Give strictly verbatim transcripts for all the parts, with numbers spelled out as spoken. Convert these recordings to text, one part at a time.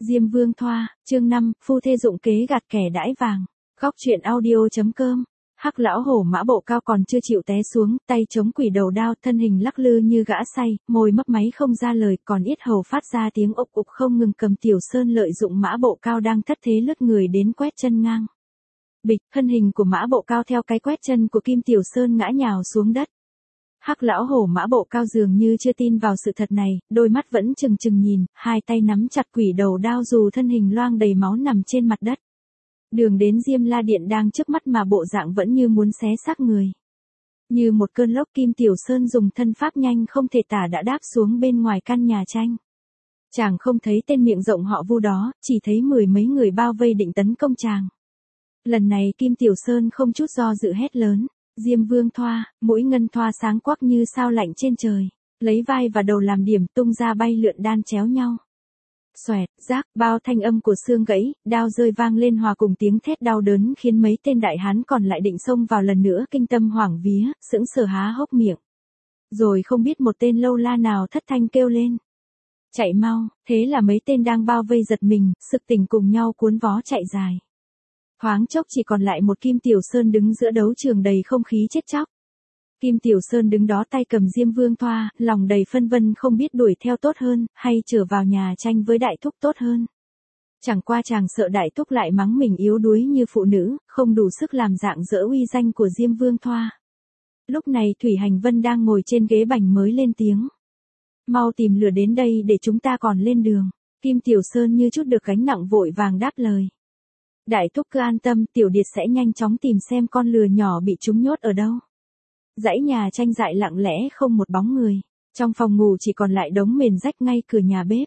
Diêm Vương Thoa, chương năm, phu thê dụng kế gạt kẻ đãi vàng. Góc truyện audio.com. Hắc lão hổ mã bộ cao còn chưa chịu té xuống, tay chống quỷ đầu đao, thân hình lắc lư như gã say, môi mấp máy không ra lời, còn yết hầu phát ra tiếng ục ục không ngừng. Cầm Tiểu Sơn lợi dụng mã bộ cao đang thất thế lướt người đến quét chân ngang. Bịch, thân hình của mã bộ cao theo cái quét chân của Kim Tiểu Sơn ngã nhào xuống đất. Hắc lão hổ mã bộ cao dường như chưa tin vào sự thật này, đôi mắt vẫn trừng trừng nhìn, hai tay nắm chặt quỷ đầu đao dù thân hình loang đầy máu nằm trên mặt đất. Đường đến Diêm La Điện đang trước mắt mà bộ dạng vẫn như muốn xé xác người. Như một cơn lốc, Kim Tiểu Sơn dùng thân pháp nhanh không thể tả đã đáp xuống bên ngoài căn nhà tranh. Chàng không thấy tên miệng rộng họ Vu đó, chỉ thấy mười mấy người bao vây định tấn công chàng. Lần này Kim Tiểu Sơn không chút do dự hét lớn. Diêm Vương Thoa, mũi ngân thoa sáng quắc như sao lạnh trên trời, lấy vai và đầu làm điểm tung ra bay lượn đan chéo nhau. Xoẹt, rác, bao thanh âm của xương gãy, đao rơi vang lên hòa cùng tiếng thét đau đớn khiến mấy tên đại hán còn lại định xông vào lần nữa kinh tâm hoảng vía, sững sờ há hốc miệng. Rồi không biết một tên lâu la nào thất thanh kêu lên. Chạy mau, thế là mấy tên đang bao vây giật mình, sực tỉnh cùng nhau cuốn vó chạy dài. Thoáng chốc chỉ còn lại một Kim Tiểu Sơn đứng giữa đấu trường đầy không khí chết chóc. Kim Tiểu Sơn đứng đó tay cầm Diêm Vương Thoa, lòng đầy phân vân không biết đuổi theo tốt hơn, hay trở vào nhà tranh với Đại Thúc tốt hơn. Chẳng qua chàng sợ Đại Thúc lại mắng mình yếu đuối như phụ nữ, không đủ sức làm dạng dỡ uy danh của Diêm Vương Thoa. Lúc này Thủy Hành Vân đang ngồi trên ghế bành mới lên tiếng. Mau tìm lửa đến đây để chúng ta còn lên đường. Kim Tiểu Sơn như chút được gánh nặng vội vàng đáp lời. Đại Thúc cứ an tâm, Tiểu Điệt sẽ nhanh chóng tìm xem con lừa nhỏ bị chúng nhốt ở đâu. Dãy nhà tranh dại lặng lẽ không một bóng người, trong phòng ngủ chỉ còn lại đống mền rách ngay cửa nhà bếp.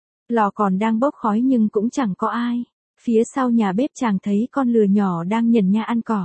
Lò còn đang bốc khói nhưng cũng chẳng có ai. Phía sau nhà bếp chàng thấy con lừa nhỏ đang nhẩn nha ăn cỏ.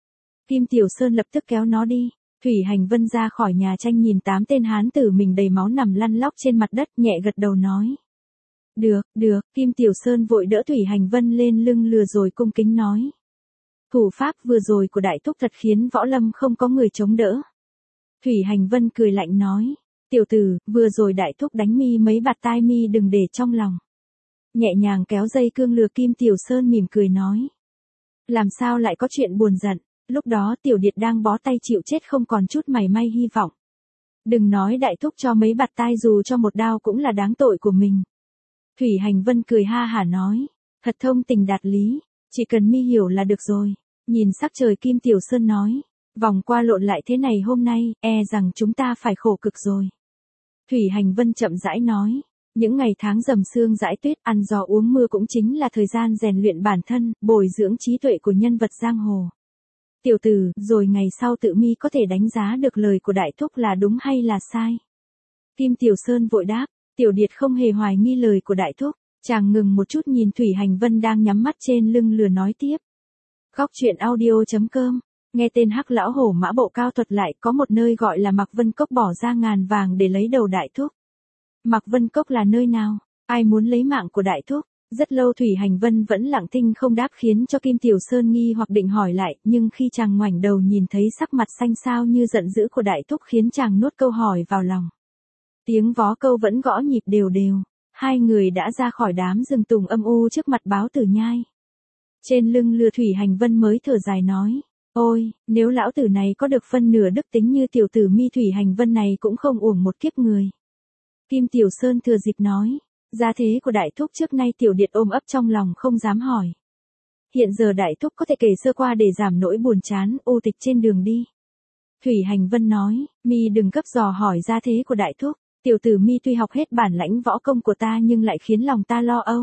Kim Tiểu Sơn lập tức kéo nó đi. Thủy Hành Vân ra khỏi nhà tranh nhìn tám tên hán tử mình đầy máu nằm lăn lóc trên mặt đất, nhẹ gật đầu nói. Được, được, Kim Tiểu Sơn vội đỡ Thủy Hành Vân lên lưng lừa rồi cung kính nói. Thủ pháp vừa rồi của Đại Thúc thật khiến võ lâm không có người chống đỡ. Thủy Hành Vân cười lạnh nói. Tiểu tử, vừa rồi Đại Thúc đánh mi mấy bạt tai mi đừng để trong lòng. Nhẹ nhàng kéo dây cương lừa, Kim Tiểu Sơn mỉm cười nói. Làm sao lại có chuyện buồn giận, lúc đó Tiểu Điệt đang bó tay chịu chết không còn chút mảy may hy vọng. Đừng nói Đại Thúc cho mấy bạt tai dù cho một đao cũng là đáng tội của mình. Thủy Hành Vân cười ha hả nói. Thật thông tình đạt lý, chỉ cần mi hiểu là được rồi. Nhìn sắc trời, Kim Tiểu Sơn nói. Vòng qua lộn lại thế này hôm nay, e rằng chúng ta phải khổ cực rồi. Thủy Hành Vân chậm rãi nói. Những ngày tháng rầm sương rãi tuyết, ăn gió uống mưa cũng chính là thời gian rèn luyện bản thân, bồi dưỡng trí tuệ của nhân vật giang hồ. Tiểu tử, rồi ngày sau tự mi có thể đánh giá được lời của Đại Thúc là đúng hay là sai. Kim Tiểu Sơn vội đáp. Tiểu Điệt không hề hoài nghi lời của Đại Thúc. Chàng ngừng một chút nhìn Thủy Hành Vân đang nhắm mắt trên lưng lừa nói tiếp. Góc truyện audio.com. Nghe tên Hắc lão hổ mã bộ cao thuật lại, có một nơi gọi là Mạc Vân Cốc, bỏ ra ngàn vàng để lấy đầu Đại Thúc. Mạc Vân Cốc là nơi nào? Ai muốn lấy mạng của Đại Thúc? Rất lâu Thủy Hành Vân vẫn lặng thinh không đáp, khiến cho Kim Tiểu Sơn nghi hoặc định hỏi lại, nhưng khi chàng ngoảnh đầu nhìn thấy sắc mặt xanh xao như giận dữ của Đại Thúc khiến chàng nuốt câu hỏi vào lòng. Tiếng vó câu vẫn gõ nhịp đều đều. Hai người đã ra khỏi đám rừng tùng âm u trước mặt Báo Tử Nhai. Trên lưng lừa, Thủy Hành Vân mới thở dài nói. Ôi, nếu lão tử này có được phân nửa đức tính như tiểu tử mi Thủy Hành Vân này cũng không uổng một kiếp người. Kim Tiểu Sơn thừa dịp nói. Gia thế của Đại Thúc trước nay Tiểu Điệt ôm ấp trong lòng không dám hỏi. Hiện giờ Đại Thúc có thể kể sơ qua để giảm nỗi buồn chán, u tịch trên đường đi. Thủy Hành Vân nói. Mi đừng gấp dò hỏi gia thế của Đại Thúc. Tiểu tử mi tuy học hết bản lãnh võ công của ta nhưng lại khiến lòng ta lo âu.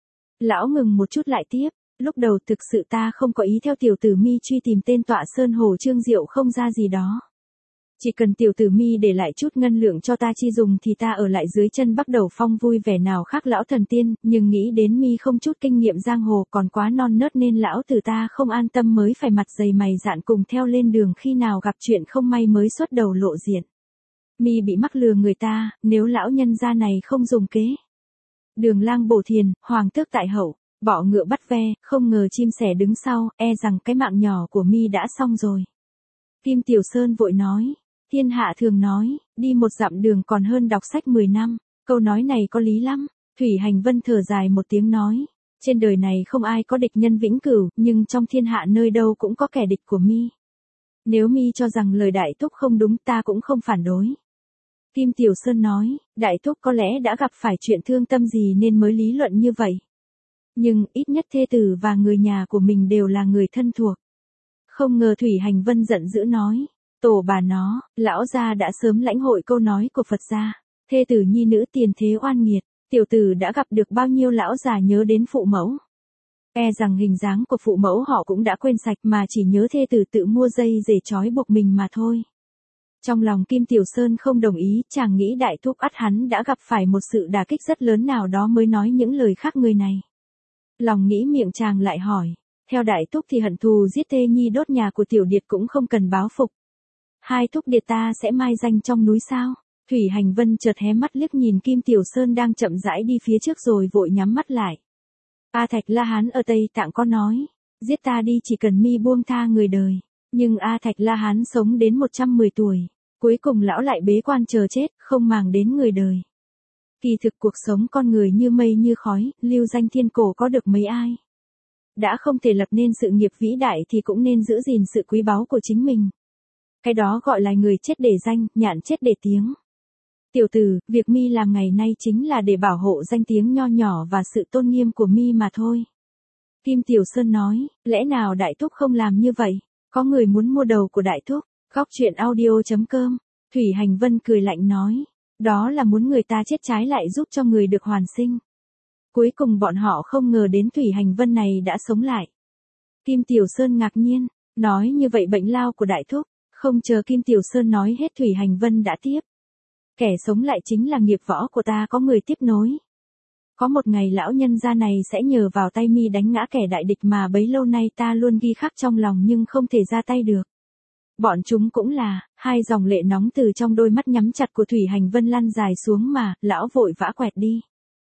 Lão ngừng một chút lại tiếp. Lúc đầu thực sự ta không có ý theo tiểu tử mi truy tìm tên tọa sơn hồ Trương Diệu không ra gì đó. Chỉ cần tiểu tử mi để lại chút ngân lượng cho ta chi dùng thì ta ở lại dưới chân Bắc Đầu Phong vui vẻ nào khác lão thần tiên, nhưng nghĩ đến mi không chút kinh nghiệm giang hồ còn quá non nớt nên lão tử ta không an tâm mới phải mặt dày mày dạn cùng theo lên đường, khi nào gặp chuyện không may mới xuất đầu lộ diện. Mi bị mắc lừa người ta, nếu lão nhân gia này không dùng kế. Đường lang bổ thiền, hoàng tước tại hậu, bọ ngựa bắt ve, không ngờ chim sẻ đứng sau, e rằng cái mạng nhỏ của mi đã xong rồi. Kim Tiểu Sơn vội nói. Thiên hạ thường nói, đi một dặm đường còn hơn đọc sách mười năm, câu nói này có lý lắm. Thủy Hành Vân thở dài một tiếng nói, trên đời này không ai có địch nhân vĩnh cửu, nhưng trong thiên hạ nơi đâu cũng có kẻ địch của mi. Nếu mi cho rằng lời đại thúc không đúng ta cũng không phản đối. Kim Tiểu Sơn nói, đại thúc có lẽ đã gặp phải chuyện thương tâm gì nên mới lý luận như vậy. Nhưng ít nhất thê tử và người nhà của mình đều là người thân thuộc. Không ngờ Thủy Hành Vân giận dữ nói, tổ bà nó, lão gia đã sớm lãnh hội câu nói của Phật gia, thê tử nhi nữ tiền thế oan nghiệt, tiểu tử đã gặp được bao nhiêu lão già nhớ đến phụ mẫu. E rằng hình dáng của phụ mẫu họ cũng đã quên sạch mà chỉ nhớ thê tử tự mua dây để trói buộc mình mà thôi. Trong lòng Kim Tiểu Sơn không đồng ý, chàng nghĩ đại thúc ắt hắn đã gặp phải một sự đả kích rất lớn nào đó mới nói những lời khác người này. Lòng nghĩ miệng chàng lại hỏi, theo đại thúc thì hận thù giết thê nhi đốt nhà của tiểu điệt cũng không cần báo phục. Hai thúc điệt ta sẽ mai danh trong núi sao? Thủy Hành Vân chợt hé mắt liếc nhìn Kim Tiểu Sơn đang chậm rãi đi phía trước rồi vội nhắm mắt lại. A Thạch La Hán ở Tây Tạng có nói, giết ta đi chỉ cần mi buông tha người đời. Nhưng A Thạch La Hán sống đến một trăm mười tuổi, cuối cùng lão lại bế quan chờ chết, không màng đến người đời. Kỳ thực cuộc sống con người như mây như khói, lưu danh thiên cổ có được mấy ai. Đã không thể lập nên sự nghiệp vĩ đại thì cũng nên giữ gìn sự quý báu của chính mình. Cái đó gọi là người chết để danh, nhạn chết để tiếng. Tiểu tử, việc mi làm ngày nay chính là để bảo hộ danh tiếng nho nhỏ và sự tôn nghiêm của mi mà thôi. Kim Tiểu Sơn nói, lẽ nào đại thúc không làm như vậy? Có người muốn mua đầu của đại thúc. Góc truyện audio chấm com. Thủy Hành Vân cười lạnh nói, đó là muốn người ta chết trái lại giúp cho người được hoàn sinh. Cuối cùng bọn họ không ngờ đến Thủy Hành Vân này đã sống lại. Kim Tiểu Sơn ngạc nhiên, nói như vậy bệnh lao của đại thúc. Không chờ Kim Tiểu Sơn nói hết Thủy Hành Vân đã tiếp. Kẻ sống lại chính là nghiệp võ của ta, có người tiếp nối. Có một ngày lão nhân gia này sẽ nhờ vào tay mi đánh ngã kẻ đại địch mà bấy lâu nay ta luôn ghi khắc trong lòng nhưng không thể ra tay được. Bọn chúng cũng là, hai dòng lệ nóng từ trong đôi mắt nhắm chặt của Thủy Hành Vân lăn dài xuống mà, lão vội vã quẹt đi.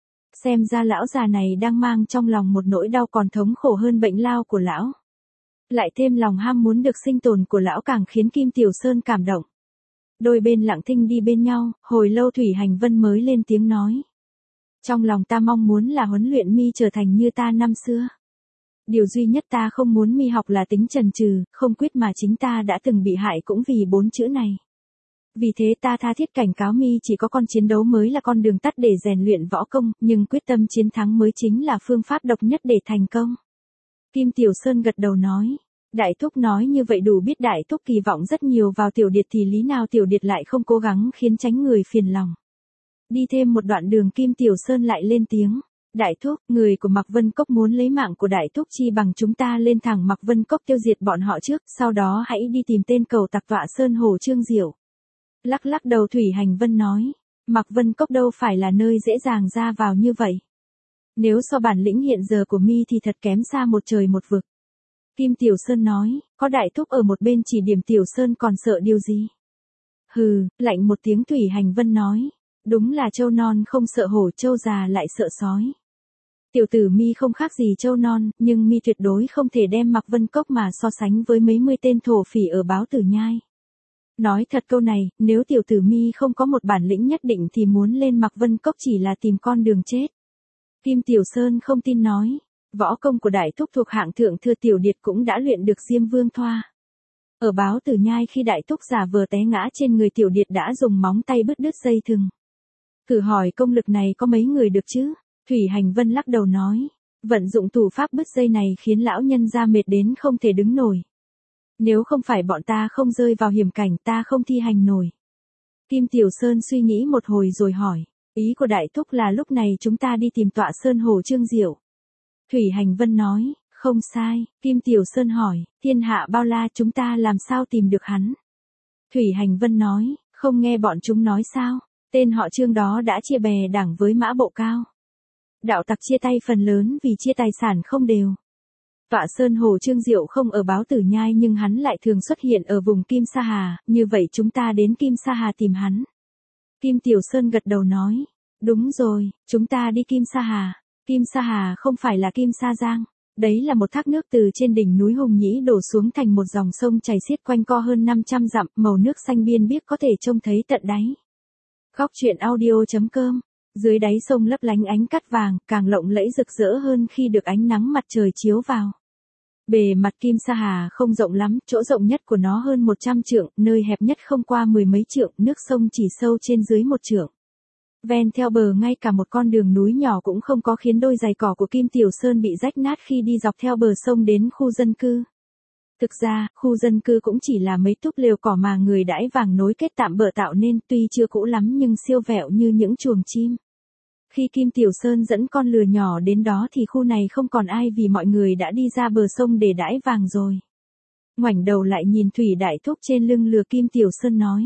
Xem ra lão già này đang mang trong lòng một nỗi đau còn thống khổ hơn bệnh lao của lão. Lại thêm lòng ham muốn được sinh tồn của lão càng khiến Kim Tiểu Sơn cảm động. Đôi bên lặng thinh đi bên nhau, hồi lâu Thủy Hành Vân mới lên tiếng nói. Trong lòng ta mong muốn là huấn luyện mi trở thành như ta năm xưa. Điều duy nhất ta không muốn mi học là tính chần chừ, không quyết mà chính ta đã từng bị hại cũng vì bốn chữ này. Vì thế ta tha thiết cảnh cáo mi chỉ có con chiến đấu mới là con đường tắt để rèn luyện võ công, nhưng quyết tâm chiến thắng mới chính là phương pháp độc nhất để thành công. Kim Tiểu Sơn gật đầu nói. Đại thúc nói như vậy đủ biết đại thúc kỳ vọng rất nhiều vào tiểu điệt thì lý nào tiểu điệt lại không cố gắng khiến tránh người phiền lòng. Đi thêm một đoạn đường Kim Tiểu Sơn lại lên tiếng. Đại thúc, người của Mạc Vân Cốc muốn lấy mạng của đại thúc chi bằng chúng ta lên thẳng Mạc Vân Cốc tiêu diệt bọn họ trước, sau đó hãy đi tìm tên cầu tặc tọa Sơn Hồ Trương Diệu. Lắc lắc đầu Thủy Hành Vân nói. Mạc Vân Cốc đâu phải là nơi dễ dàng ra vào như vậy. Nếu so bản lĩnh hiện giờ của mi thì thật kém xa một trời một vực. Kim Tiểu Sơn nói, có đại thúc ở một bên chỉ điểm Tiểu Sơn còn sợ điều gì? Hừ, lạnh một tiếng Thủy Hành Vân nói, đúng là trâu non không sợ hổ, trâu già lại sợ sói. Tiểu tử mi không khác gì trâu non, nhưng mi tuyệt đối không thể đem Mạc Vân Cốc mà so sánh với mấy mươi tên thổ phỉ ở Báo Tử Nhai. Nói thật câu này, nếu tiểu tử mi không có một bản lĩnh nhất định thì muốn lên Mạc Vân Cốc chỉ là tìm con đường chết. Kim Tiểu Sơn không tin nói. Võ công của đại thúc thuộc hạng thượng thừa tiểu điệt cũng đã luyện được Diêm Vương Thoa. Ở Báo Tử Nhai khi đại thúc giả vờ té ngã trên người tiểu điệt đã dùng móng tay bứt đứt dây thừng. Thử hỏi công lực này có mấy người được chứ? Thủy Hành Vân lắc đầu nói. Vận dụng thủ pháp bứt dây này khiến lão nhân ra mệt đến không thể đứng nổi. Nếu không phải bọn ta không rơi vào hiểm cảnh ta không thi hành nổi. Kim Tiểu Sơn suy nghĩ một hồi rồi hỏi. Ý của đại thúc là lúc này chúng ta đi tìm tọa Sơn Hồ Trương Diệu. Thủy Hành Vân nói, không sai. Kim Tiểu Sơn hỏi, thiên hạ bao la chúng ta làm sao tìm được hắn? Thủy Hành Vân nói, không nghe bọn chúng nói sao? Tên họ Trương đó đã chia bè đảng với Mã Bộ Cao. Đạo tặc chia tay phần lớn vì chia tài sản không đều. Tọa Sơn Hồ Trương Diệu không ở Báo Tử Nhai nhưng hắn lại thường xuất hiện ở vùng Kim Sa Hà, như vậy chúng ta đến Kim Sa Hà tìm hắn. Kim Tiểu Sơn gật đầu nói, đúng rồi, chúng ta đi Kim Sa Hà. Kim Sa Hà không phải là Kim Sa Giang. Đấy là một thác nước từ trên đỉnh núi Hùng Nhĩ đổ xuống thành một dòng sông chảy xiết quanh co hơn năm trăm dặm, màu nước xanh biên biếc có thể trông thấy tận đáy. Góc truyện audio chấm com Dưới đáy sông lấp lánh ánh cát vàng, càng lộng lẫy rực rỡ hơn khi được ánh nắng mặt trời chiếu vào. Bề mặt Kim Sa Hà không rộng lắm, chỗ rộng nhất của nó hơn một trăm trượng, nơi hẹp nhất không qua mười mấy trượng, nước sông chỉ sâu trên dưới một trượng. Ven theo bờ ngay cả một con đường núi nhỏ cũng không có, khiến đôi giày cỏ của Kim Tiểu Sơn bị rách nát khi đi dọc theo bờ sông đến khu dân cư. Thực ra, khu dân cư cũng chỉ là mấy túp lều cỏ mà người đãi vàng nối kết tạm bợ tạo nên, tuy chưa cũ lắm nhưng siêu vẹo như những chuồng chim. Khi Kim Tiểu Sơn dẫn con lừa nhỏ đến đó thì khu này không còn ai vì mọi người đã đi ra bờ sông để đãi vàng rồi. Ngoảnh đầu lại nhìn Thủy Đại Thúc trên lưng lừa, Kim Tiểu Sơn nói.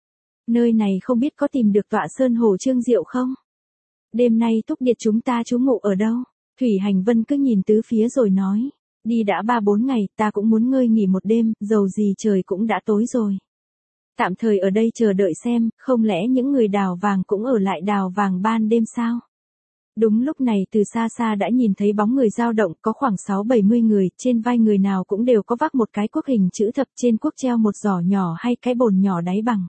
Nơi này không biết có tìm được tọa sơn hồ Trương Diệu không? Đêm nay Thúc Điệt chúng ta trú ngụ ở đâu? Thủy Hành Vân cứ nhìn tứ phía rồi nói. Đi đã ba bốn ngày, ta cũng muốn ngơi nghỉ một đêm, dầu gì trời cũng đã tối rồi. Tạm thời ở đây chờ đợi xem, không lẽ những người đào vàng cũng ở lại đào vàng ban đêm sao? Đúng lúc này từ xa xa đã nhìn thấy bóng người dao động, có khoảng sáu bảy mươi người, trên vai người nào cũng đều có vác một cái cuốc hình chữ thập, trên cuốc treo một giỏ nhỏ hay cái bồn nhỏ đáy bằng.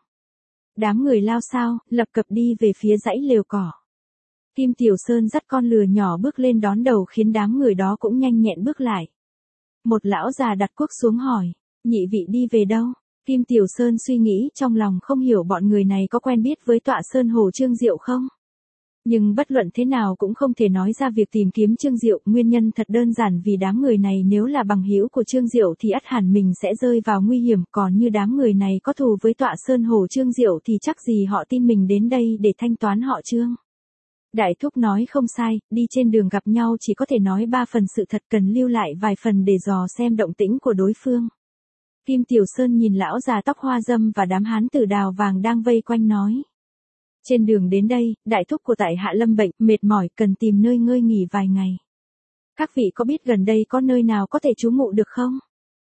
Đám người lao sao, lập cập đi về phía dãy lều cỏ. Kim Tiểu Sơn dắt con lừa nhỏ bước lên đón đầu, khiến đám người đó cũng nhanh nhẹn bước lại. Một lão già đặt cuốc xuống hỏi, nhị vị đi về đâu? Kim Tiểu Sơn suy nghĩ trong lòng, không hiểu bọn người này có quen biết với tọa sơn hồ Trương Diệu không? Nhưng bất luận thế nào cũng không thể nói ra việc tìm kiếm Trương Diệu, nguyên nhân thật đơn giản vì đám người này nếu là bằng hữu của Trương Diệu thì ắt hẳn mình sẽ rơi vào nguy hiểm, còn như đám người này có thù với tọa sơn hồ Trương Diệu thì chắc gì họ tin mình đến đây để thanh toán họ Trương. Đại Thúc nói không sai, đi trên đường gặp nhau chỉ có thể nói ba phần sự thật, cần lưu lại vài phần để dò xem động tĩnh của đối phương. Kim Tiểu Sơn nhìn lão già tóc hoa râm và đám hán tử đào vàng đang vây quanh nói. Trên đường đến đây, Đại Thúc của tại hạ lâm bệnh, mệt mỏi, cần tìm nơi ngơi nghỉ vài ngày. Các vị có biết gần đây có nơi nào có thể trú ngụ được không?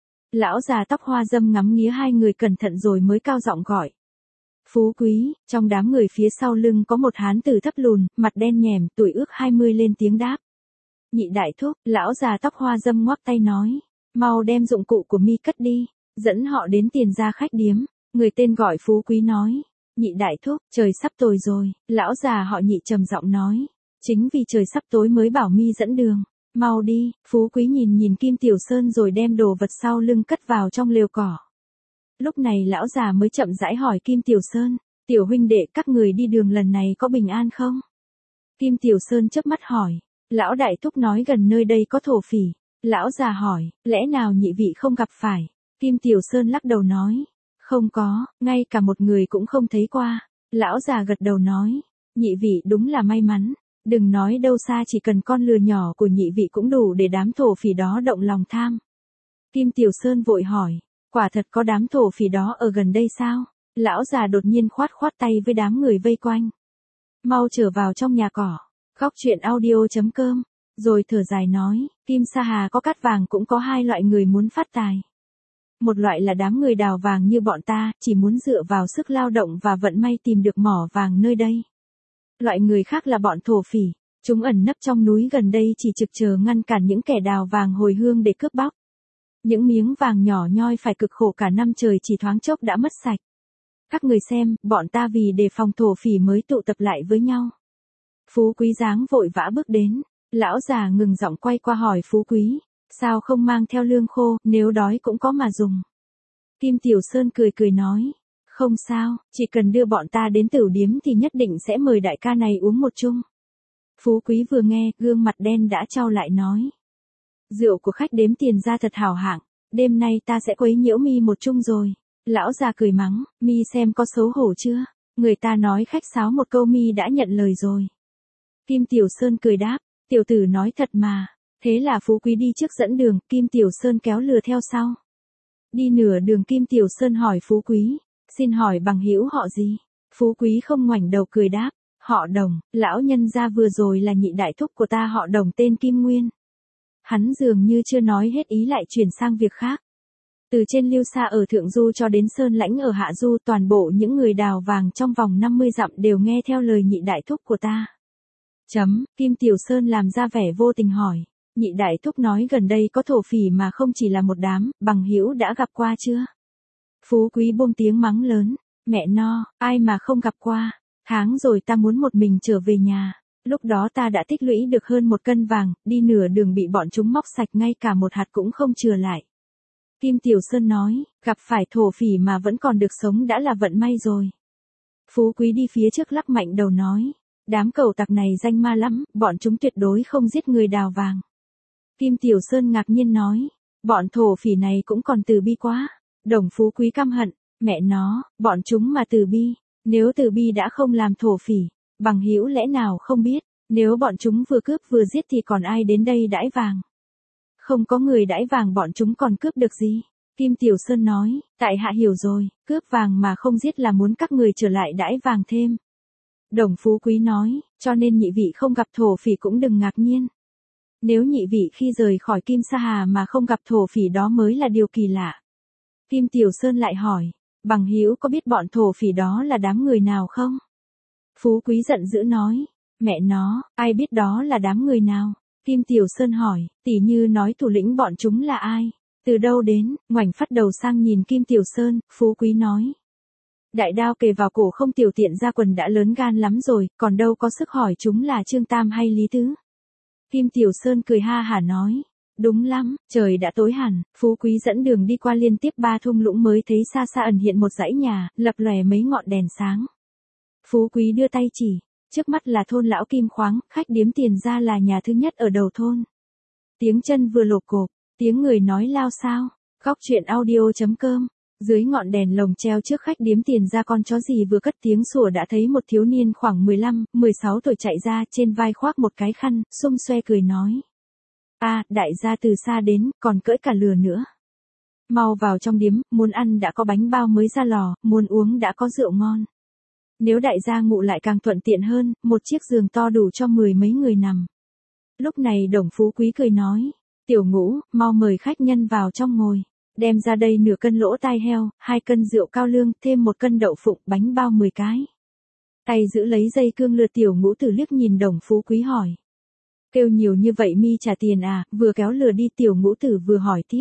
Lão già tóc hoa râm ngắm nghía hai người cẩn thận rồi mới cao giọng gọi. Phú Quý, trong đám người phía sau lưng có một hán tử thấp lùn, mặt đen nhèm, tuổi ước hai mươi lên tiếng đáp. Nhị Đại Thúc, lão già tóc hoa râm ngoắc tay nói. Mau đem dụng cụ của mi cất đi, dẫn họ đến tiền gia khách điếm. Người tên gọi Phú Quý nói. Nhị Đại Thúc, trời sắp tối rồi, lão già họ Nhị trầm giọng nói. Chính vì trời sắp tối mới bảo mi dẫn đường. Mau đi, Phú Quý nhìn nhìn Kim Tiểu Sơn rồi đem đồ vật sau lưng cất vào trong lều cỏ. Lúc này lão già mới chậm rãi hỏi Kim Tiểu Sơn, tiểu huynh đệ, các người đi đường lần này có bình an không? Kim Tiểu Sơn chớp mắt hỏi, lão Đại Thúc nói gần nơi đây có thổ phỉ. Lão già hỏi, lẽ nào nhị vị không gặp phải? Kim Tiểu Sơn lắc đầu nói, không có, ngay cả một người cũng không thấy qua. Lão già gật đầu nói, nhị vị đúng là may mắn, đừng nói đâu xa, chỉ cần con lừa nhỏ của nhị vị cũng đủ để đám thổ phỉ đó động lòng tham. Kim Tiểu Sơn vội hỏi, quả thật có đám thổ phỉ đó ở gần đây sao? Lão già đột nhiên khoát khoát tay với đám người vây quanh. Mau trở vào trong nhà cỏ. Góc truyện audio chấm com. Rồi thở dài nói, Kim Sa Hà có cát vàng cũng có hai loại người muốn phát tài. Một loại là đám người đào vàng như bọn ta, chỉ muốn dựa vào sức lao động và vận may tìm được mỏ vàng nơi đây. Loại người khác là bọn thổ phỉ, chúng ẩn nấp trong núi gần đây chỉ trực chờ ngăn cản những kẻ đào vàng hồi hương để cướp bóc. Những miếng vàng nhỏ nhoi phải cực khổ cả năm trời chỉ thoáng chốc đã mất sạch. Các người xem, bọn ta vì đề phòng thổ phỉ mới tụ tập lại với nhau. Phú Quý dáng vội vã bước đến, lão già ngừng giọng quay qua hỏi Phú Quý, sao không mang theo lương khô, nếu đói cũng có mà dùng. Kim Tiểu Sơn cười cười nói, không sao, chỉ cần đưa bọn ta đến tửu điếm thì nhất định sẽ mời đại ca này uống một chung. Phú Quý vừa nghe, gương mặt đen đã trao lại nói. Rượu của khách đếm tiền ra thật hào hạng, đêm nay ta sẽ quấy nhiễu mi một chung rồi. Lão già cười mắng, mi xem có xấu hổ chưa, người ta nói khách sáo một câu mi đã nhận lời rồi. Kim Tiểu Sơn cười đáp, tiểu tử nói thật mà. Thế là Phú Quý đi trước dẫn đường, Kim Tiểu Sơn kéo lừa theo sau. Đi nửa đường Kim Tiểu Sơn hỏi Phú Quý, xin hỏi bằng hữu họ gì? Phú Quý không ngoảnh đầu cười đáp, họ Đồng, lão nhân gia vừa rồi là nhị đại thúc của ta họ Đồng tên Kim Nguyên. Hắn dường như chưa nói hết ý lại chuyển sang việc khác. Từ trên Lưu Sa ở Thượng Du cho đến Sơn Lãnh ở Hạ Du, toàn bộ những người đào vàng trong vòng năm mươi dặm đều nghe theo lời nhị đại thúc của ta. Chấm, Kim Tiểu Sơn làm ra vẻ vô tình hỏi, nhị đại thúc nói gần đây có thổ phỉ mà không chỉ là một đám, bằng hữu đã gặp qua chưa? Phú Quý buông tiếng mắng lớn, mẹ no, ai mà không gặp qua, Tháng rồi ta muốn một mình trở về nhà. Lúc đó ta đã tích lũy được hơn một cân vàng, đi nửa đường bị bọn chúng móc sạch ngay cả một hạt cũng không chừa lại. Kim Tiểu Sơn nói, gặp phải thổ phỉ mà vẫn còn được sống đã là vận may rồi. Phú Quý đi phía trước lắc mạnh đầu nói, đám cẩu tặc này danh ma lắm, bọn chúng tuyệt đối không giết người đào vàng. Kim Tiểu Sơn ngạc nhiên nói, bọn thổ phỉ này cũng còn từ bi quá. Đồng Phú Quý căm hận, mẹ nó, bọn chúng mà từ bi, nếu từ bi đã không làm thổ phỉ, bằng hữu lẽ nào không biết, nếu bọn chúng vừa cướp vừa giết thì còn ai đến đây đãi vàng. Không có người đãi vàng bọn chúng còn cướp được gì. Kim Tiểu Sơn nói, tại hạ hiểu rồi, cướp vàng mà không giết là muốn các người trở lại đãi vàng thêm. Đồng Phú Quý nói, cho nên nhị vị không gặp thổ phỉ cũng đừng ngạc nhiên. Nếu nhị vị khi rời khỏi Kim Sa Hà mà không gặp thổ phỉ đó mới là điều kỳ lạ. Kim Tiểu Sơn lại hỏi, bằng hữu có biết bọn thổ phỉ đó là đám người nào không? Phú Quý giận dữ nói, mẹ nó, ai biết đó là đám người nào? Kim Tiểu Sơn hỏi, tỉ như nói thủ lĩnh bọn chúng là ai? Từ đâu đến? Ngoảnh phát đầu sang nhìn Kim Tiểu Sơn, Phú Quý nói. Đại đao kề vào cổ không tiểu tiện ra quần đã lớn gan lắm rồi, còn đâu có sức hỏi chúng là Trương Tam hay Lý Tứ. Kim Tiểu Sơn cười ha hả nói, đúng lắm, trời đã tối hẳn, Phú Quý dẫn đường đi qua liên tiếp ba thung lũng mới thấy xa xa ẩn hiện một dãy nhà, lập lòe mấy ngọn đèn sáng. Phú Quý đưa tay chỉ, trước mắt là thôn Lão Kim Khoáng, khách điếm tiền ra là nhà thứ nhất ở đầu thôn. Tiếng chân vừa lộp cộp, tiếng người nói lao sao, góc truyện audio chấm com. Dưới ngọn đèn lồng treo trước khách điếm tiền ra con chó gì vừa cất tiếng sủa đã thấy một thiếu niên khoảng mười lăm, mười sáu tuổi chạy ra, trên vai khoác một cái khăn, xum xoe cười nói. A, à, đại gia từ xa đến, còn cưỡi cả lừa nữa. Mau vào trong điếm, muốn ăn đã có bánh bao mới ra lò, muốn uống đã có rượu ngon. Nếu đại gia ngủ lại càng thuận tiện hơn, một chiếc giường to đủ cho mười mấy người nằm. Lúc này Đồng Phú Quý cười nói, tiểu Ngũ, mau mời khách nhân vào trong ngồi. Đem ra đây nửa cân lỗ tai heo, hai cân rượu cao lương, thêm một cân đậu phụng, bánh bao mười cái. Tay giữ lấy dây cương lừa tiểu Ngũ Tử liếc nhìn Đồng Phú Quý hỏi. Kêu nhiều như vậy mi trả tiền à, vừa kéo lừa đi tiểu Ngũ Tử vừa hỏi tiếp.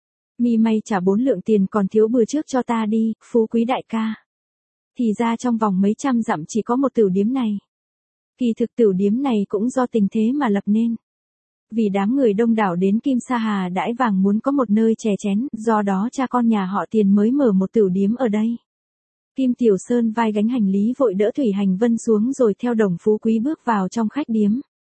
Mi may trả bốn lượng tiền còn thiếu bừa trước cho ta đi, Phú Quý đại ca. Thì ra trong vòng mấy trăm dặm chỉ có một tửu điếm này. Kỳ thực tửu điếm này cũng do tình thế mà lập nên. Vì đám người đông đảo đến Kim Sa Hà đãi vàng muốn có một nơi chè chén, do đó cha con nhà họ Tiền mới mở một tửu điếm ở đây. Kim Tiểu Sơn vai gánh hành lý vội đỡ Thủy Hành Vân xuống rồi theo Đồng Phú Quý bước vào trong khách điếm.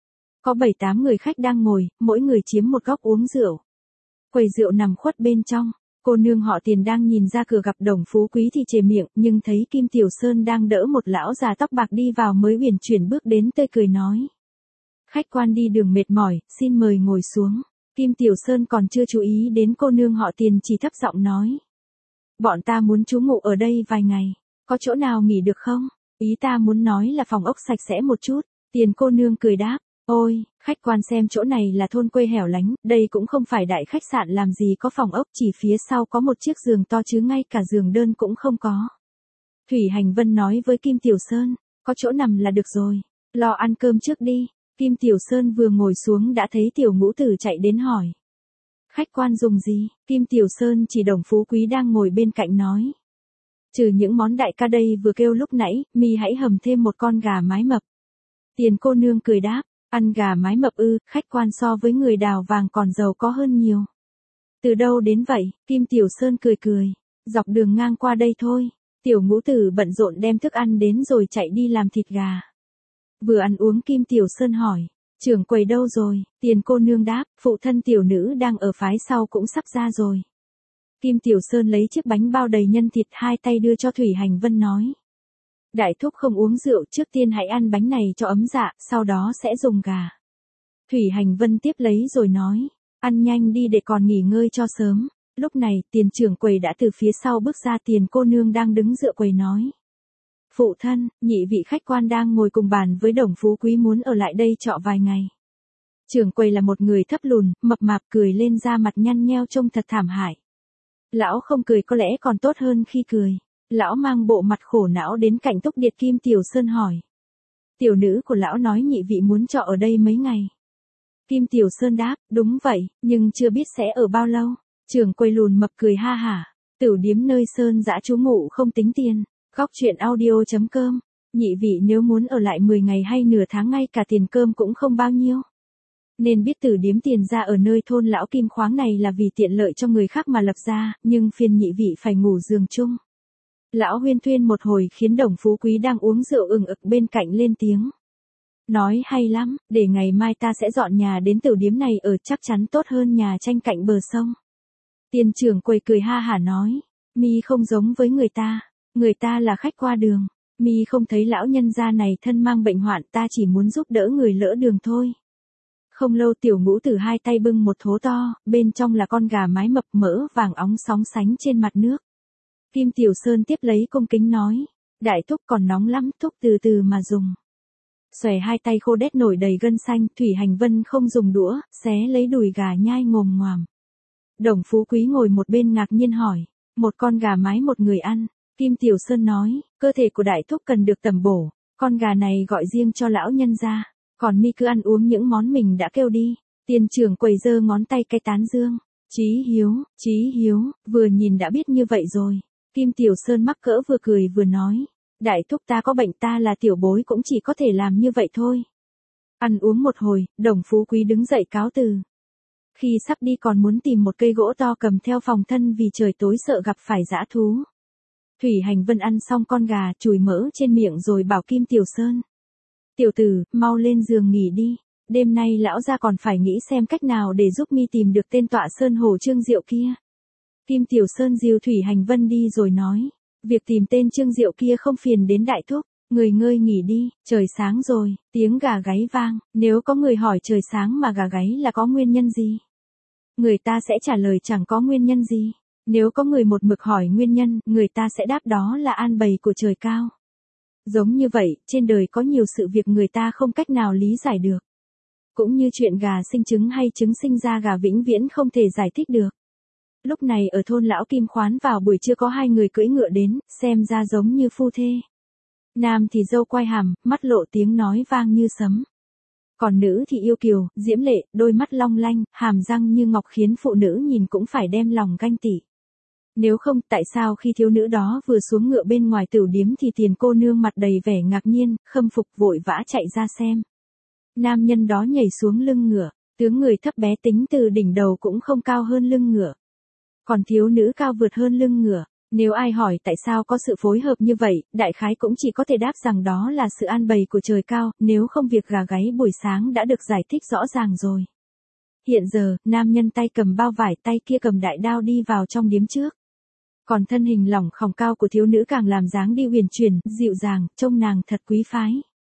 Có bảy tám người khách đang ngồi, mỗi người chiếm một góc uống rượu. Quầy rượu nằm khuất bên trong, cô nương họ Tiền đang nhìn ra cửa gặp Đồng Phú Quý thì chề miệng, nhưng thấy Kim Tiểu Sơn đang đỡ một lão già tóc bạc đi vào mới uyển chuyển bước đến tươi cười nói. Khách quan đi đường mệt mỏi, xin mời ngồi xuống. Kim Tiểu Sơn còn chưa chú ý đến cô nương họ Tiền chỉ thấp giọng nói. Bọn ta muốn trú ngụ ở đây vài ngày, có chỗ nào nghỉ được không? Ý ta muốn nói là phòng ốc sạch sẽ một chút. Tiền cô nương cười đáp. Ôi, khách quan xem chỗ này là thôn quê hẻo lánh, đây cũng không phải đại khách sạn làm gì có phòng ốc, chỉ phía sau có một chiếc giường to chứ ngay cả giường đơn cũng không có. Thủy Hành Vân nói với Kim Tiểu Sơn, có chỗ nằm là được rồi, lo ăn cơm trước đi. Kim Tiểu Sơn vừa ngồi xuống đã thấy Tiểu Ngũ Tử chạy đến hỏi. Khách quan dùng gì? Kim Tiểu Sơn chỉ Đồng Phú Quý đang ngồi bên cạnh nói. Trừ những món đại ca đây vừa kêu lúc nãy, mi hãy hầm thêm một con gà mái mập. Tiền cô nương cười đáp, ăn gà mái mập ư, khách quan so với người đào vàng còn giàu có hơn nhiều. Từ đâu đến vậy? Kim Tiểu Sơn cười cười, dọc đường ngang qua đây thôi. Tiểu Ngũ Tử bận rộn đem thức ăn đến rồi chạy đi làm thịt gà. Vừa ăn uống Kim Tiểu Sơn hỏi, trưởng quầy đâu rồi? Tiền cô nương đáp, phụ thân tiểu nữ đang ở phái sau cũng sắp ra rồi. Kim Tiểu Sơn lấy chiếc bánh bao đầy nhân thịt hai tay đưa cho Thủy Hành Vân nói. Đại thúc không uống rượu, trước tiên hãy ăn bánh này cho ấm dạ, sau đó sẽ dùng gà. Thủy Hành Vân tiếp lấy rồi nói, ăn nhanh đi để còn nghỉ ngơi cho sớm. Lúc này, Tiền trưởng quầy đã từ phía sau bước ra. Tiền cô nương đang đứng dựa quầy nói. Phụ thân, nhị vị khách quan đang ngồi cùng bàn với Đồng Phú Quý muốn ở lại đây trọ vài ngày. Trưởng quầy là một người thấp lùn, mập mạp, cười lên da mặt nhăn nheo trông thật thảm hại. Lão không cười có lẽ còn tốt hơn khi cười. Lão mang bộ mặt khổ não đến cạnh Túc Điệt. Kim Tiểu Sơn hỏi. Tiểu nữ của lão nói nhị vị muốn trọ ở đây mấy ngày. Kim Tiểu Sơn đáp, đúng vậy, nhưng chưa biết sẽ ở bao lâu. Trưởng quầy lùn mập cười ha hả. Tửu điếm nơi sơn dã trú ngụ không tính tiền. Góc truyện audio chấm com Nhị vị nếu muốn ở lại mười ngày hay nửa tháng ngay cả tiền cơm cũng không bao nhiêu. Nên biết Tử Điếm tiền ra ở nơi thôn lão kim khoáng này là vì tiện lợi cho người khác mà lập ra, nhưng phiền nhị vị phải ngủ giường chung. Lão huyên thuyên một hồi khiến Đồng Phú Quý đang uống rượu ừng ực bên cạnh lên tiếng. Nói hay lắm, để ngày mai ta sẽ dọn nhà đến Tử Điếm này ở, chắc chắn tốt hơn nhà tranh cạnh bờ sông. Tiền trưởng quầy cười ha hả nói, mi không giống với người ta, người ta là khách qua đường, mi không thấy lão nhân gia này thân mang bệnh hoạn, ta chỉ muốn giúp đỡ người lỡ đường thôi. Không lâu Tiểu Ngũ Tử hai tay bưng một thố to, bên trong là con gà mái mập mỡ vàng óng sóng sánh trên mặt nước. Kim Tiểu Sơn tiếp lấy cung kính nói, đại thúc còn nóng lắm, thúc từ từ mà dùng. Xòe hai tay khô đét nổi đầy gân xanh, Thủy Hành Vân không dùng đũa, xé lấy đùi gà nhai ngồm ngoàm. Đồng Phú Quý ngồi một bên ngạc nhiên hỏi, một con gà mái một người ăn. Kim Tiểu Sơn nói, cơ thể của đại thúc cần được tẩm bổ, con gà này gọi riêng cho lão nhân gia, còn mi cứ ăn uống những món mình đã kêu đi. Tiền trưởng quầy giơ ngón tay cái tán dương, Chí hiếu, Chí hiếu, vừa nhìn đã biết như vậy rồi. Kim Tiểu Sơn mắc cỡ vừa cười vừa nói, đại thúc ta có bệnh, ta là tiểu bối cũng chỉ có thể làm như vậy thôi. Ăn uống một hồi, Đồng Phú Quý đứng dậy cáo từ. Khi sắp đi còn muốn tìm một cây gỗ to cầm theo phòng thân vì trời tối sợ gặp phải dã thú. Thủy Hành Vân ăn xong con gà chùi mỡ trên miệng rồi bảo Kim Tiểu Sơn. Tiểu tử, mau lên giường nghỉ đi, đêm nay lão gia còn phải nghĩ xem cách nào để giúp mi tìm được tên tọa sơn hồ Trương Diệu kia. Kim Tiểu Sơn dìu Thủy Hành Vân đi rồi nói, việc tìm tên Trương Diệu kia không phiền đến đại thúc, người ngơi nghỉ đi, trời sáng rồi, tiếng gà gáy vang, nếu có người hỏi trời sáng mà gà gáy là có nguyên nhân gì? Người ta sẽ trả lời chẳng có nguyên nhân gì. Nếu có người một mực hỏi nguyên nhân, người ta sẽ đáp đó là an bày của trời cao. Giống như vậy, trên đời có nhiều sự việc người ta không cách nào lý giải được. Cũng như chuyện gà sinh trứng hay trứng sinh ra gà vĩnh viễn không thể giải thích được. Lúc này ở thôn Lão Kim Khoán vào buổi trưa có hai người cưỡi ngựa đến, xem ra giống như phu thê. Nam thì râu quai hàm, mắt lộ tiếng nói vang như sấm. Còn nữ thì yêu kiều, diễm lệ, đôi mắt long lanh, hàm răng như ngọc khiến phụ nữ nhìn cũng phải đem lòng ganh tị. Nếu không, tại sao khi thiếu nữ đó vừa xuống ngựa bên ngoài Tửu Điếm thì Tiền cô nương mặt đầy vẻ ngạc nhiên, khâm phục vội vã chạy ra xem. Nam nhân đó nhảy xuống lưng ngựa, tướng người thấp bé tính từ đỉnh đầu cũng không cao hơn lưng ngựa. Còn thiếu nữ cao vượt hơn lưng ngựa. Nếu ai hỏi tại sao có sự phối hợp như vậy, đại khái cũng chỉ có thể đáp rằng đó là sự an bày của trời cao, nếu không việc gà gáy buổi sáng đã được giải thích rõ ràng rồi. Hiện giờ, nam nhân tay cầm bao vải, tay kia cầm đại đao đi vào trong điếm trước. Còn thân hình lỏng khòng cao của thiếu nữ càng làm dáng đi huyền chuyển, dịu dàng, trông nàng thật quý phái.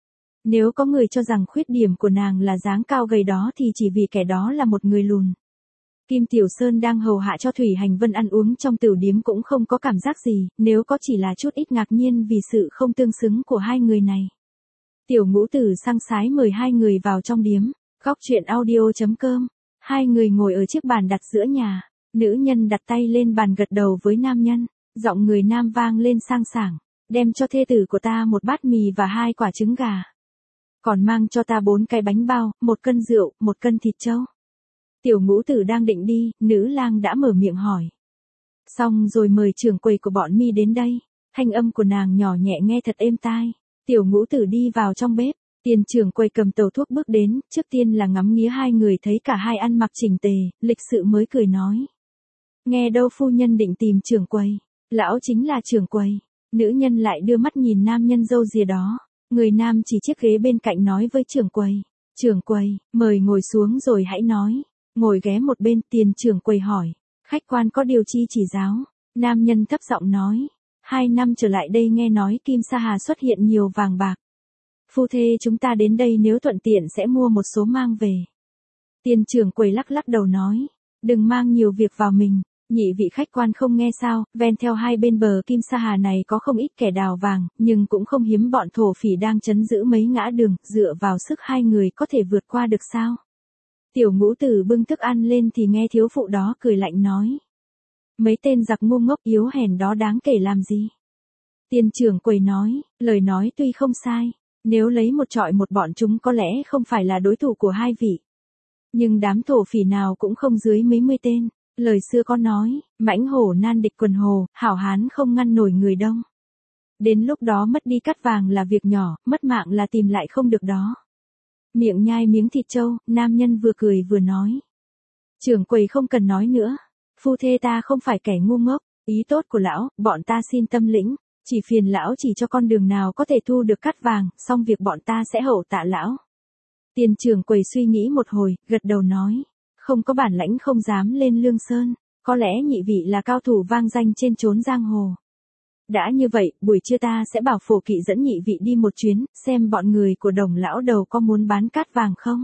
Nếu có người cho rằng khuyết điểm của nàng là dáng cao gầy đó thì chỉ vì kẻ đó là một người lùn. Kim Tiểu Sơn đang hầu hạ cho Thủy Hành Vân ăn uống trong Tửu Điếm cũng không có cảm giác gì, nếu có chỉ là chút ít ngạc nhiên vì sự không tương xứng của hai người này. Tiểu Ngũ Tử sang sái mời hai người vào trong điếm, góc truyện audio chấm com. Hai người ngồi ở chiếc bàn đặt giữa nhà, nữ nhân đặt tay lên bàn gật đầu với nam nhân, giọng người nam vang lên sang sảng, đem cho thê tử của ta một bát mì và hai quả trứng gà. Còn mang cho ta bốn cái bánh bao, một cân rượu, một cân thịt trâu. Tiểu Ngũ Tử đang định đi, nữ lang đã mở miệng hỏi. Xong rồi mời trưởng quầy của bọn mi đến đây. Thanh âm của nàng nhỏ nhẹ nghe thật êm tai. Tiểu Ngũ Tử đi vào trong bếp, tiền trưởng quầy cầm tàu thuốc bước đến, trước tiên là ngắm nghía hai người thấy cả hai ăn mặc chỉnh tề, lịch sự mới cười nói. Nghe đâu phu nhân định tìm trưởng quầy, lão chính là trưởng quầy. Nữ nhân lại đưa mắt nhìn nam nhân râu ria đó, người nam chỉ chiếc ghế bên cạnh nói với trưởng quầy. Trưởng quầy, mời ngồi xuống rồi hãy nói. Ngồi ghé một bên, tiền trưởng quầy hỏi, khách quan có điều chi chỉ giáo. Nam nhân thấp giọng nói, hai năm trở lại đây nghe nói Kim Sa Hà xuất hiện nhiều vàng bạc. Phu thê chúng ta đến đây nếu thuận tiện sẽ mua một số mang về. Tiền trưởng quầy lắc lắc đầu nói, đừng mang nhiều việc vào mình, nhị vị khách quan không nghe sao, ven theo hai bên bờ Kim Sa Hà này có không ít kẻ đào vàng, nhưng cũng không hiếm bọn thổ phỉ đang trấn giữ mấy ngã đường, dựa vào sức hai người có thể vượt qua được sao. Tiểu Ngũ Tử bưng thức ăn lên thì nghe thiếu phụ đó cười lạnh nói. Mấy tên giặc ngu ngốc yếu hèn đó đáng kể làm gì? Tiền trưởng quầy nói, lời nói tuy không sai, nếu lấy một trọi một bọn chúng có lẽ không phải là đối thủ của hai vị. Nhưng đám thổ phỉ nào cũng không dưới mấy mươi tên, lời xưa có nói, mãnh hổ nan địch quần hồ, hảo hán không ngăn nổi người đông. Đến lúc đó mất đi cát vàng là việc nhỏ, mất mạng là tìm lại không được đó. Miệng nhai miếng thịt trâu, nam nhân vừa cười vừa nói. Trưởng quầy không cần nói nữa. Phu thê ta không phải kẻ ngu ngốc, ý tốt của lão, bọn ta xin tâm lĩnh. Chỉ phiền lão chỉ cho con đường nào có thể thu được cát vàng, xong việc bọn ta sẽ hậu tạ lão. Tiền trưởng quầy suy nghĩ một hồi, gật đầu nói. Không có bản lãnh không dám lên Lương Sơn, có lẽ nhị vị là cao thủ vang danh trên chốn giang hồ. Đã như vậy, buổi trưa ta sẽ bảo Phổ Kỵ dẫn nhị vị đi một chuyến, xem bọn người của Đồng lão đầu có muốn bán cát vàng không.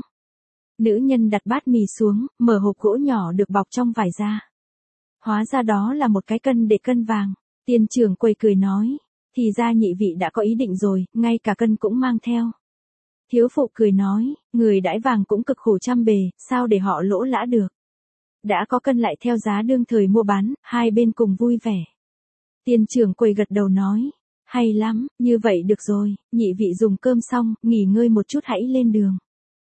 Nữ nhân đặt bát mì xuống, mở hộp gỗ nhỏ được bọc trong vải ra. Hóa ra đó là một cái cân để cân vàng. Tiền trưởng quầy cười nói, thì ra nhị vị đã có ý định rồi, ngay cả cân cũng mang theo. Thiếu phụ cười nói, người đãi vàng cũng cực khổ trăm bề, sao để họ lỗ lã được. Đã có cân lại theo giá đương thời mua bán, hai bên cùng vui vẻ. Tiền trưởng quầy gật đầu nói, hay lắm, như vậy được rồi, nhị vị dùng cơm xong, nghỉ ngơi một chút hãy lên đường.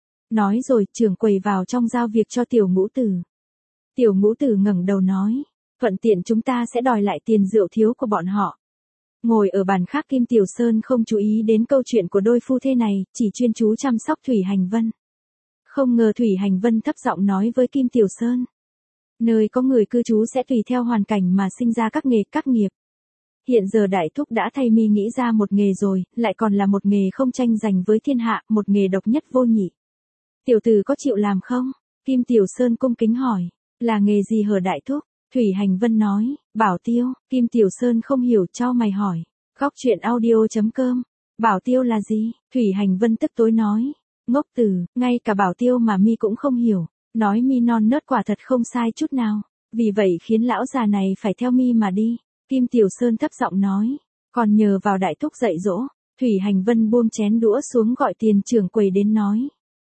Nói rồi, trưởng quầy vào trong giao việc cho tiểu ngũ tử. Tiểu ngũ tử ngẩng đầu nói, thuận tiện chúng ta sẽ đòi lại tiền rượu thiếu của bọn họ. Ngồi ở bàn khác Kim Tiểu Sơn không chú ý đến câu chuyện của đôi phu thê này, chỉ chuyên chú chăm sóc Thủy Hành Vân. Không ngờ Thủy Hành Vân thấp giọng nói với Kim Tiểu Sơn. Nơi có người cư trú sẽ tùy theo hoàn cảnh mà sinh ra các nghề các nghiệp. Hiện giờ đại thúc đã thay mi nghĩ ra một nghề rồi, lại còn là một nghề không tranh giành với thiên hạ, một nghề độc nhất vô nhị. Tiểu tử có chịu làm không? Kim Tiểu Sơn cung kính hỏi, là nghề gì hở đại thúc? Thủy Hành Vân nói, bảo tiêu. Kim Tiểu Sơn không hiểu cho mày hỏi, góc chuyện audio chấm com, bảo tiêu là gì? Thủy Hành Vân tức tối nói, ngốc tử, ngay cả bảo tiêu mà mi cũng không hiểu, nói mi non nớt quả thật không sai chút nào, vì vậy khiến lão già này phải theo mi mà đi. Kim Tiểu Sơn thấp giọng nói, còn nhờ vào đại thúc dạy dỗ. Thủy Hành Vân buông chén đũa xuống gọi tiền trưởng quầy đến nói,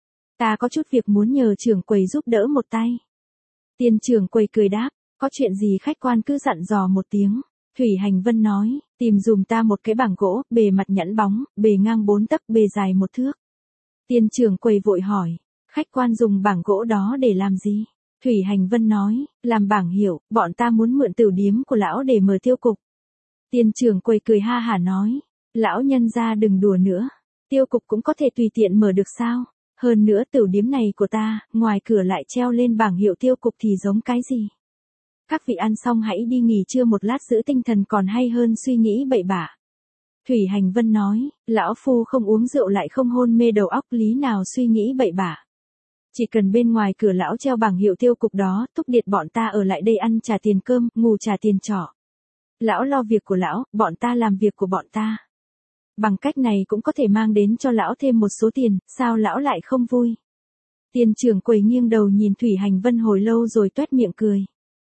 ta có chút việc muốn nhờ trưởng quầy giúp đỡ một tay. Tiền trưởng quầy cười đáp, có chuyện gì khách quan cứ dặn dò một tiếng. Thủy Hành Vân nói, tìm dùm ta một cái bảng gỗ, bề mặt nhẵn bóng, bề ngang bốn tấc, bề dài một thước. Tiền trưởng quầy vội hỏi, khách quan dùng bảng gỗ đó để làm gì? Thủy Hành Vân nói, làm bảng hiệu, bọn ta muốn mượn tửu điếm của lão để mở tiêu cục. Tiền trưởng quầy cười ha hả nói, lão nhân gia đừng đùa nữa, tiêu cục cũng có thể tùy tiện mở được sao? Hơn nữa tửu điếm này của ta, ngoài cửa lại treo lên bảng hiệu tiêu cục thì giống cái gì? Các vị ăn xong hãy đi nghỉ trưa một lát giữ tinh thần còn hay hơn suy nghĩ bậy bạ. Thủy Hành Vân nói, lão phu không uống rượu lại không hôn mê đầu óc lý nào suy nghĩ bậy bạ. Chỉ cần bên ngoài cửa lão treo bảng hiệu tiêu cục đó, thúc điệt bọn ta ở lại đây ăn trả tiền cơm, ngủ trả tiền trọ. Lão lo việc của lão, bọn ta làm việc của bọn ta. Bằng cách này cũng có thể mang đến cho lão thêm một số tiền, sao lão lại không vui? Tiền trưởng quầy nghiêng đầu nhìn Thủy Hành Vân hồi lâu rồi toét miệng cười.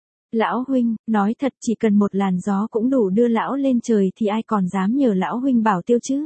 Lão huynh, nói thật chỉ cần một làn gió cũng đủ đưa lão lên trời thì ai còn dám nhờ lão huynh bảo tiêu chứ?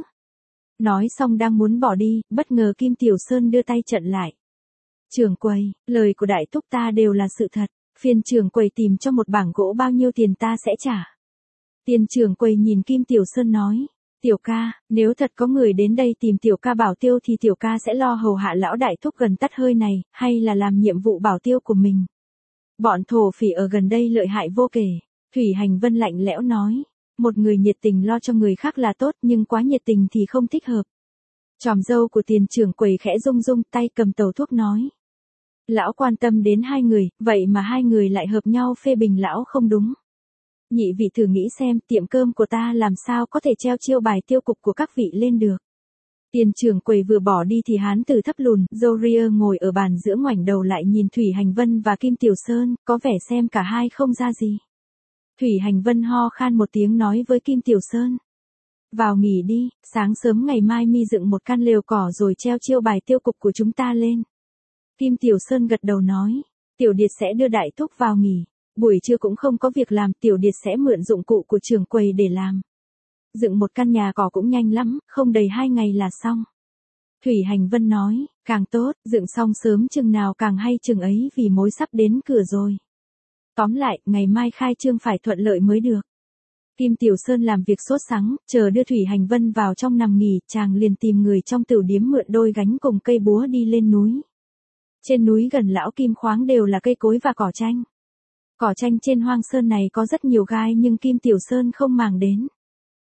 Nói xong đang muốn bỏ đi, bất ngờ Kim Tiểu Sơn đưa tay chặn lại. Trưởng quầy, lời của đại thúc ta đều là sự thật, phiền trưởng quầy tìm cho một bảng gỗ bao nhiêu tiền ta sẽ trả. Tiền trưởng quầy nhìn Kim Tiểu Sơn nói, tiểu ca, nếu thật có người đến đây tìm tiểu ca bảo tiêu thì tiểu ca sẽ lo hầu hạ lão đại thúc gần tắt hơi này, hay là làm nhiệm vụ bảo tiêu của mình. Bọn thổ phỉ ở gần đây lợi hại vô kể. Thủy Hành Vân lạnh lẽo nói, một người nhiệt tình lo cho người khác là tốt nhưng quá nhiệt tình thì không thích hợp. Tròm dâu của tiền trưởng quầy khẽ rung rung tay cầm tàu thuốc nói. Lão quan tâm đến hai người, vậy mà hai người lại hợp nhau phê bình lão không đúng. Nhị vị thử nghĩ xem tiệm cơm của ta làm sao có thể treo chiêu bài tiêu cục của các vị lên được. Tiền trưởng quầy vừa bỏ đi thì hán tử thấp lùn, Zoria ngồi ở bàn giữa ngoảnh đầu lại nhìn Thủy Hành Vân và Kim Tiểu Sơn, có vẻ xem cả hai không ra gì. Thủy Hành Vân ho khan một tiếng nói với Kim Tiểu Sơn. Vào nghỉ đi, sáng sớm ngày mai mi dựng một căn lều cỏ rồi treo chiêu bài tiêu cục của chúng ta lên. Kim Tiểu Sơn gật đầu nói, Tiểu Điệt sẽ đưa đại thúc vào nghỉ, buổi trưa cũng không có việc làm, Tiểu Điệt sẽ mượn dụng cụ của trưởng quầy để làm. Dựng một căn nhà cỏ cũng nhanh lắm, không đầy hai ngày là xong. Thủy Hành Vân nói, càng tốt, dựng xong sớm chừng nào càng hay chừng ấy vì mối sắp đến cửa rồi. Tóm lại, ngày mai khai trương phải thuận lợi mới được. Kim Tiểu Sơn làm việc sốt sắng, chờ đưa Thủy Hành Vân vào trong nằm nghỉ, chàng liền tìm người trong tửu điếm mượn đôi gánh cùng cây búa đi lên núi. Trên núi gần lão Kim khoáng đều là cây cối và cỏ tranh. Cỏ tranh trên hoang sơn này có rất nhiều gai nhưng Kim Tiểu Sơn không màng đến.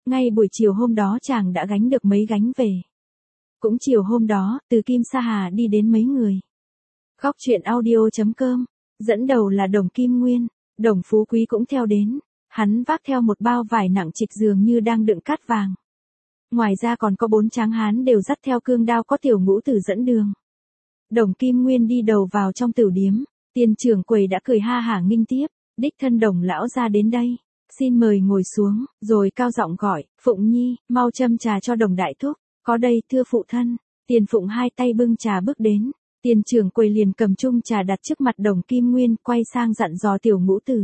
Ngay buổi chiều hôm đó chàng đã gánh được mấy gánh về. Cũng chiều hôm đó, từ Kim Sa Hà đi đến mấy người. Góc truyện audio.com, dẫn đầu là Đồng Kim Nguyên, Đồng Phú Quý cũng theo đến. Hắn vác theo một bao vải nặng trịch dường như đang đựng cát vàng. Ngoài ra còn có bốn tráng hán đều dắt theo cương đao có Tiểu Ngũ Tử dẫn đường. Đồng Kim Nguyên đi đầu vào trong tửu điếm, tiền trưởng quầy đã cười ha hả nghênh tiếp, đích thân Đồng lão ra đến đây, xin mời ngồi xuống, rồi cao giọng gọi, Phụng Nhi, mau châm trà cho Đồng đại thúc, có đây thưa phụ thân. Tiền Phụng hai tay bưng trà bước đến, tiền trưởng quầy liền cầm chung trà đặt trước mặt Đồng Kim Nguyên, quay sang dặn dò Tiểu Ngũ Tử.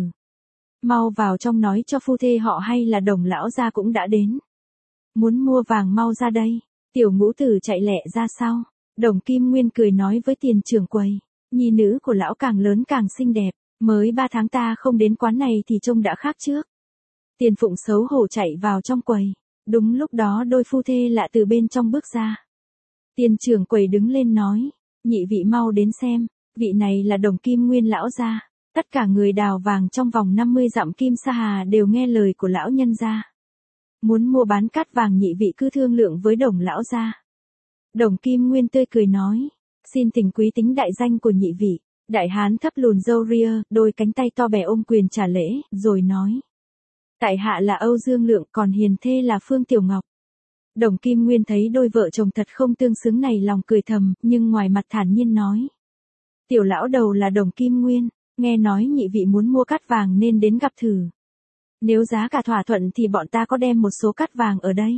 Mau vào trong nói cho phu thê họ hay là Đồng lão gia cũng đã đến. Muốn mua vàng mau ra đây. Tiểu Ngũ Tử chạy lẹ ra sau. Đồng Kim Nguyên cười nói với tiền trưởng quầy, nhi nữ của lão càng lớn càng xinh đẹp, mới ba tháng ta không đến quán này thì trông đã khác trước. Tiền Phụng xấu hổ chạy vào trong quầy. Đúng lúc đó đôi phu thê lạ từ bên trong bước ra. Tiền trưởng quầy đứng lên nói, nhị vị mau đến xem, vị này là Đồng Kim Nguyên lão gia. Tất cả người đào vàng trong vòng năm mươi dặm Kim Sa Hà đều nghe lời của lão nhân gia. Muốn mua bán cát vàng nhị vị cứ thương lượng với Đồng lão gia. Đồng Kim Nguyên tươi cười nói, xin thỉnh quý tính đại danh của nhị vị. Đại hán thấp lùn râu ria, đôi cánh tay to bè ôm quyền trả lễ, rồi nói. Tại hạ là Âu Dương Lượng, còn hiền thê là Phương Tiểu Ngọc. Đồng Kim Nguyên thấy đôi vợ chồng thật không tương xứng này lòng cười thầm, nhưng ngoài mặt thản nhiên nói. Tiểu lão đầu là Đồng Kim Nguyên, nghe nói nhị vị muốn mua cát vàng nên đến gặp thử. Nếu giá cả thỏa thuận thì bọn ta có đem một số cát vàng ở đây.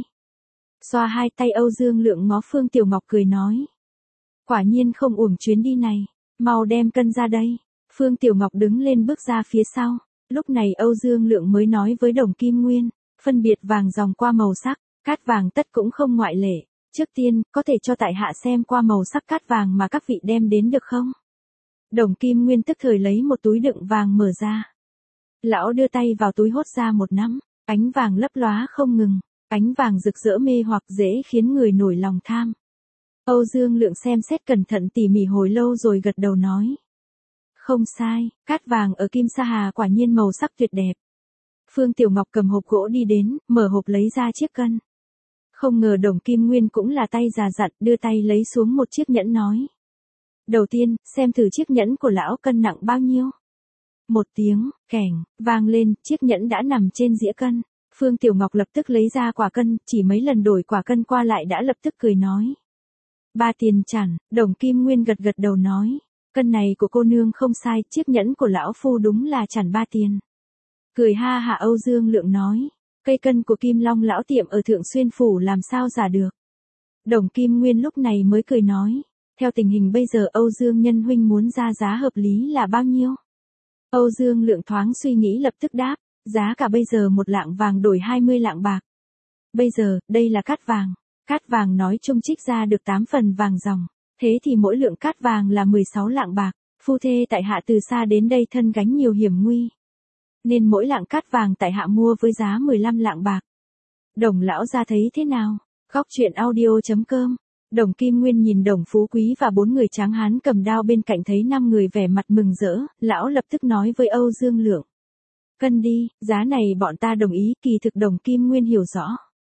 Xoa hai tay Âu Dương Lượng ngó Phương Tiểu Ngọc cười nói. Quả nhiên không uổng chuyến đi này, mau đem cân ra đây. Phương Tiểu Ngọc đứng lên bước ra phía sau. Lúc này Âu Dương Lượng mới nói với Đồng Kim Nguyên, phân biệt vàng dòng qua màu sắc, cát vàng tất cũng không ngoại lệ. Trước tiên, có thể cho tại hạ xem qua màu sắc cát vàng mà các vị đem đến được không? Đồng Kim Nguyên tức thời lấy một túi đựng vàng mở ra. Lão đưa tay vào túi hốt ra một nắm, ánh vàng lấp lóa không ngừng, ánh vàng rực rỡ mê hoặc dễ khiến người nổi lòng tham. Âu Dương Lượng xem xét cẩn thận tỉ mỉ hồi lâu rồi gật đầu nói. Không sai, cát vàng ở Kim Sa Hà quả nhiên màu sắc tuyệt đẹp. Phương Tiểu Ngọc cầm hộp gỗ đi đến, mở hộp lấy ra chiếc cân. Không ngờ Đồng Kim Nguyên cũng là tay già dặn, đưa tay lấy xuống một chiếc nhẫn nói. Đầu tiên, xem thử chiếc nhẫn của lão cân nặng bao nhiêu. Một tiếng, kẻng, vang lên, chiếc nhẫn đã nằm trên dĩa cân. Phương Tiểu Ngọc lập tức lấy ra quả cân, chỉ mấy lần đổi quả cân qua lại đã lập tức cười nói. Ba tiền chẵn, Đồng Kim Nguyên gật gật đầu nói. Cân này của cô nương không sai, chiếc nhẫn của lão phu đúng là chẵn ba tiền. Cười ha hả Âu Dương Lượng nói. Cây cân của Kim Long lão tiệm ở Thượng Xuyên Phủ làm sao giả được. Đồng Kim Nguyên lúc này mới cười nói. Theo tình hình bây giờ Âu Dương nhân huynh muốn ra giá hợp lý là bao nhiêu? Âu Dương Lượng thoáng suy nghĩ lập tức đáp, giá cả bây giờ một lạng vàng đổi hai mươi lạng bạc. Bây giờ, đây là cát vàng. Cát vàng nói chung trích ra được tám phần vàng dòng. Thế thì mỗi lượng cát vàng là mười sáu lạng bạc. Phu thê tại hạ từ xa đến đây thân gánh nhiều hiểm nguy. Nên mỗi lạng cát vàng tại hạ mua với giá mười lăm lạng bạc. Đồng lão ra thấy thế nào? Góc truyện audio.com. Đồng Kim Nguyên nhìn Đồng Phú Quý và bốn người tráng hán cầm đao bên cạnh thấy năm người vẻ mặt mừng rỡ, lão lập tức nói với Âu Dương Lượng. Cân đi, giá này bọn ta đồng ý, kỳ thực Đồng Kim Nguyên hiểu rõ.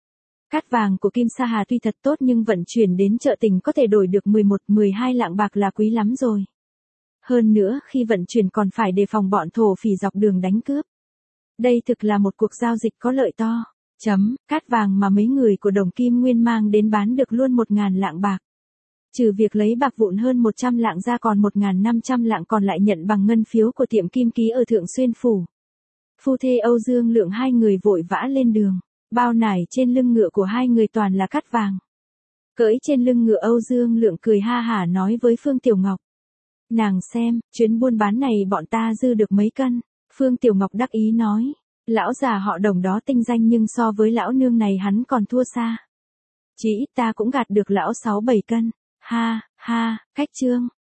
Cát vàng của Kim Sa Hà tuy thật tốt nhưng vận chuyển đến chợ tình có thể đổi được mười một mười hai lạng bạc là quý lắm rồi. Hơn nữa khi vận chuyển còn phải đề phòng bọn thổ phỉ dọc đường đánh cướp. Đây thực là một cuộc giao dịch có lợi to. Chấm, cát vàng mà mấy người của Đồng Kim Nguyên mang đến bán được luôn một ngàn lạng bạc. Trừ việc lấy bạc vụn hơn một trăm lạng ra còn một ngàn năm trăm lạng còn lại nhận bằng ngân phiếu của tiệm kim ký ở Thượng Xuyên Phủ. Phu thê Âu Dương Lượng hai người vội vã lên đường, bao nải trên lưng ngựa của hai người toàn là cát vàng. Cưỡi trên lưng ngựa Âu Dương Lượng cười ha hả nói với Phương Tiểu Ngọc. Nàng xem, chuyến buôn bán này bọn ta dư được mấy cân. Phương Tiểu Ngọc đắc ý nói. Lão già họ Đồng đó tinh danh nhưng so với lão nương này hắn còn thua xa. Chỉ ít ta cũng gạt được lão sáu bảy cân. Ha, ha, khách trương,